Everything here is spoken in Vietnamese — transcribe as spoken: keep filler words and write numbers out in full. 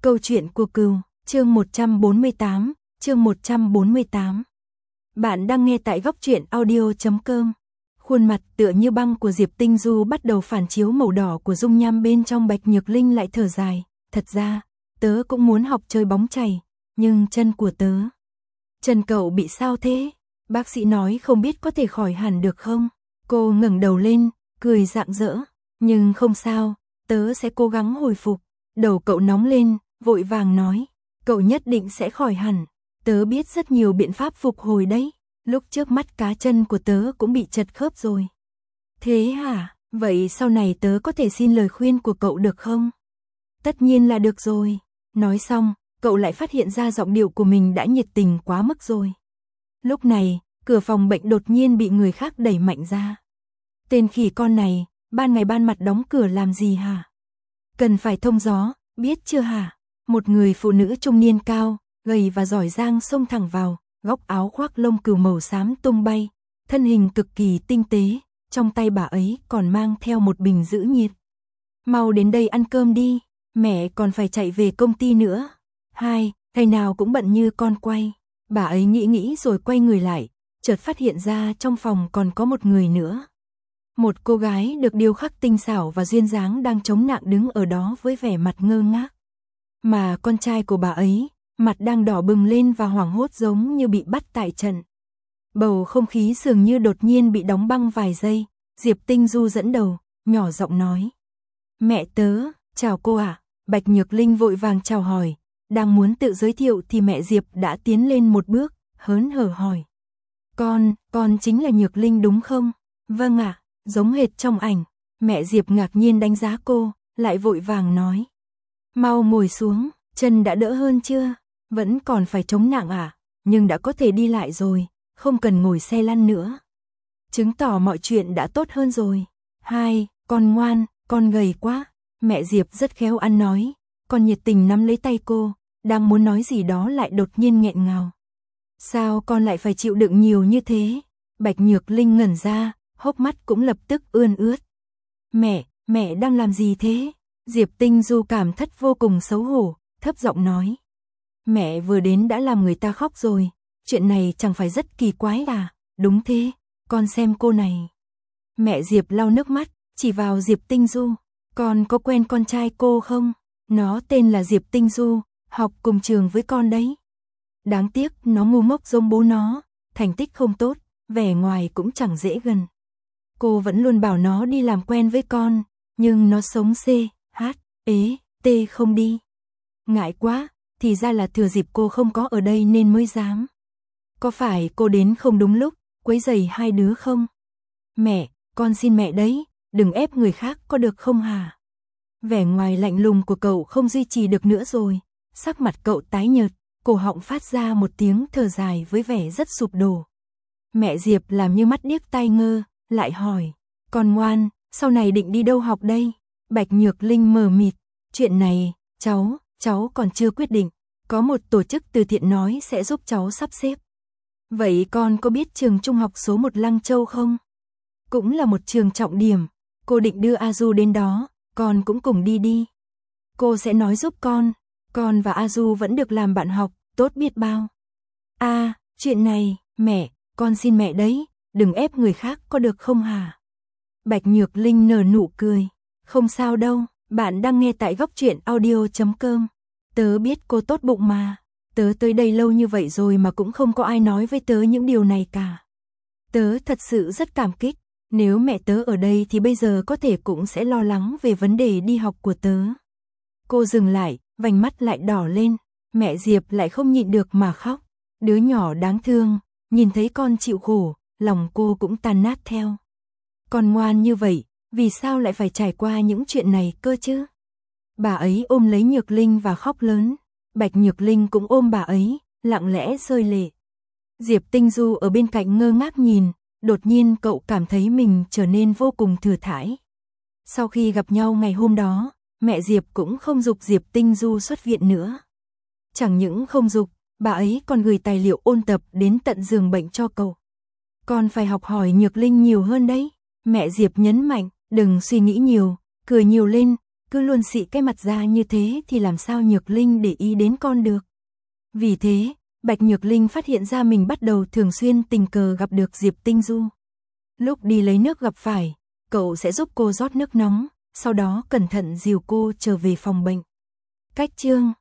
Câu chuyện của cừu, chương một trăm bốn mươi tám, chương một trăm bốn mươi tám. Bạn đang nghe tại góc truyện audio chấm com. Khuôn mặt tựa như băng của Diệp Tinh Du bắt đầu phản chiếu màu đỏ của dung nham bên trong. Bạch Nhược Linh lại thở dài, thật ra, tớ cũng muốn học chơi bóng chày, nhưng chân của tớ. Chân cậu bị sao thế? Bác sĩ nói không biết có thể khỏi hẳn được không? Cô ngẩng đầu lên, cười rạng rỡ, nhưng không sao, tớ sẽ cố gắng hồi phục. Đầu cậu nóng lên, vội vàng nói, cậu nhất định sẽ khỏi hẳn, tớ biết rất nhiều biện pháp phục hồi đấy, lúc trước mắt cá chân của tớ cũng bị chật khớp rồi. Thế hả, vậy sau này tớ có thể xin lời khuyên của cậu được không? Tất nhiên là được rồi. Nói xong, cậu lại phát hiện ra giọng điệu của mình đã nhiệt tình quá mức rồi. Lúc này, cửa phòng bệnh đột nhiên bị người khác đẩy mạnh ra. Tên khỉ con này, ban ngày ban mặt đóng cửa làm gì hả? Cần phải thông gió, biết chưa hả? Một người phụ nữ trung niên cao, gầy và giỏi giang xông thẳng vào, góc áo khoác lông cừu màu xám tung bay, thân hình cực kỳ tinh tế, trong tay bà ấy còn mang theo một bình giữ nhiệt. Mau đến đây ăn cơm đi, mẹ còn phải chạy về công ty nữa. Hai, thầy nào cũng bận như con quay. Bà ấy nghĩ nghĩ rồi quay người lại, chợt phát hiện ra trong phòng còn có một người nữa. Một cô gái được điêu khắc tinh xảo và duyên dáng đang chống nạng đứng ở đó với vẻ mặt ngơ ngác. Mà con trai của bà ấy, mặt đang đỏ bừng lên và hoảng hốt giống như bị bắt tại trận. Bầu không khí dường như đột nhiên bị đóng băng vài giây, Diệp Tinh Du dẫn đầu, nhỏ giọng nói. Mẹ tớ, chào cô ạ. Bạch Nhược Linh vội vàng chào hỏi, đang muốn tự giới thiệu thì mẹ Diệp đã tiến lên một bước, hớn hở hỏi. Con, con chính là Nhược Linh đúng không? Vâng ạ. Giống hệt trong ảnh. Mẹ Diệp ngạc nhiên đánh giá cô, lại vội vàng nói. Mau ngồi xuống, chân đã đỡ hơn chưa? Vẫn còn phải chống nặng à? Nhưng đã có thể đi lại rồi, không cần ngồi xe lăn nữa. Chứng tỏ mọi chuyện đã tốt hơn rồi. Hai, con ngoan, con gầy quá. Mẹ Diệp rất khéo ăn nói, còn nhiệt tình nắm lấy tay cô, đang muốn nói gì đó lại đột nhiên nghẹn ngào. Sao con lại phải chịu đựng nhiều như thế? Bạch Nhược Linh ngẩn ra, hốc mắt cũng lập tức ươn ướt. Mẹ, mẹ đang làm gì thế? Diệp Tinh Du cảm thất vô cùng xấu hổ, thấp giọng nói. Mẹ vừa đến đã làm người ta khóc rồi, chuyện này chẳng phải rất kỳ quái à? Đúng thế, con xem cô này. Mẹ Diệp lau nước mắt, chỉ vào Diệp Tinh Du. Con có quen con trai cô không? Nó tên là Diệp Tinh Du, học cùng trường với con đấy. Đáng tiếc nó ngu ngốc giống bố nó, thành tích không tốt, vẻ ngoài cũng chẳng dễ gần. Cô vẫn luôn bảo nó đi làm quen với con, nhưng nó sống C, H, ế, T không đi. Ngại quá, thì ra là thừa dịp cô không có ở đây nên mới dám. Có phải cô đến không đúng lúc, quấy rầy hai đứa không? Mẹ, con xin mẹ đấy, đừng ép người khác có được không hả? Vẻ ngoài lạnh lùng của cậu không duy trì được nữa rồi, sắc mặt cậu tái nhợt, cổ họng phát ra một tiếng thở dài với vẻ rất sụp đổ. Mẹ Diệp làm như mắt điếc tai ngơ, lại hỏi, con ngoan, sau này định đi đâu học đây? Bạch Nhược Linh mờ mịt, chuyện này, cháu, cháu còn chưa quyết định, có một tổ chức từ thiện nói sẽ giúp cháu sắp xếp. Vậy con có biết trường trung học số một Lăng Châu không? Cũng là một trường trọng điểm, cô định đưa A Du đến đó, con cũng cùng đi đi. Cô sẽ nói giúp con, con và A Du vẫn được làm bạn học, tốt biết bao. À, chuyện này, mẹ, con xin mẹ đấy, đừng ép người khác có được không hả? Bạch Nhược Linh nở nụ cười, không sao đâu, bạn đang nghe tại góc truyện audio chấm com. Tớ biết cô tốt bụng mà, tớ tới đây lâu như vậy rồi mà cũng không có ai nói với tớ những điều này cả. Tớ thật sự rất cảm kích, nếu mẹ tớ ở đây thì bây giờ có thể cũng sẽ lo lắng về vấn đề đi học của tớ. Cô dừng lại, vành mắt lại đỏ lên, mẹ Diệp lại không nhịn được mà khóc. Đứa nhỏ đáng thương, nhìn thấy con chịu khổ, lòng cô cũng tan nát theo. Con ngoan như vậy, vì sao lại phải trải qua những chuyện này cơ chứ? Bà ấy ôm lấy Nhược Linh và khóc lớn. Bạch Nhược Linh cũng ôm bà ấy, lặng lẽ rơi lệ. Diệp Tinh Du ở bên cạnh ngơ ngác nhìn, đột nhiên cậu cảm thấy mình trở nên vô cùng thừa thãi. Sau khi gặp nhau ngày hôm đó, mẹ Diệp cũng không giục Diệp Tinh Du xuất viện nữa. Chẳng những không giục, bà ấy còn gửi tài liệu ôn tập đến tận giường bệnh cho cậu. Con phải học hỏi Nhược Linh nhiều hơn đấy. Mẹ Diệp nhấn mạnh, đừng suy nghĩ nhiều, cười nhiều lên, cứ luôn xị cái mặt ra như thế thì làm sao Nhược Linh để ý đến con được. Vì thế, Bạch Nhược Linh phát hiện ra mình bắt đầu thường xuyên tình cờ gặp được Diệp Tinh Du. Lúc đi lấy nước gặp phải, cậu sẽ giúp cô rót nước nóng, sau đó cẩn thận dìu cô trở về phòng bệnh. Cách chương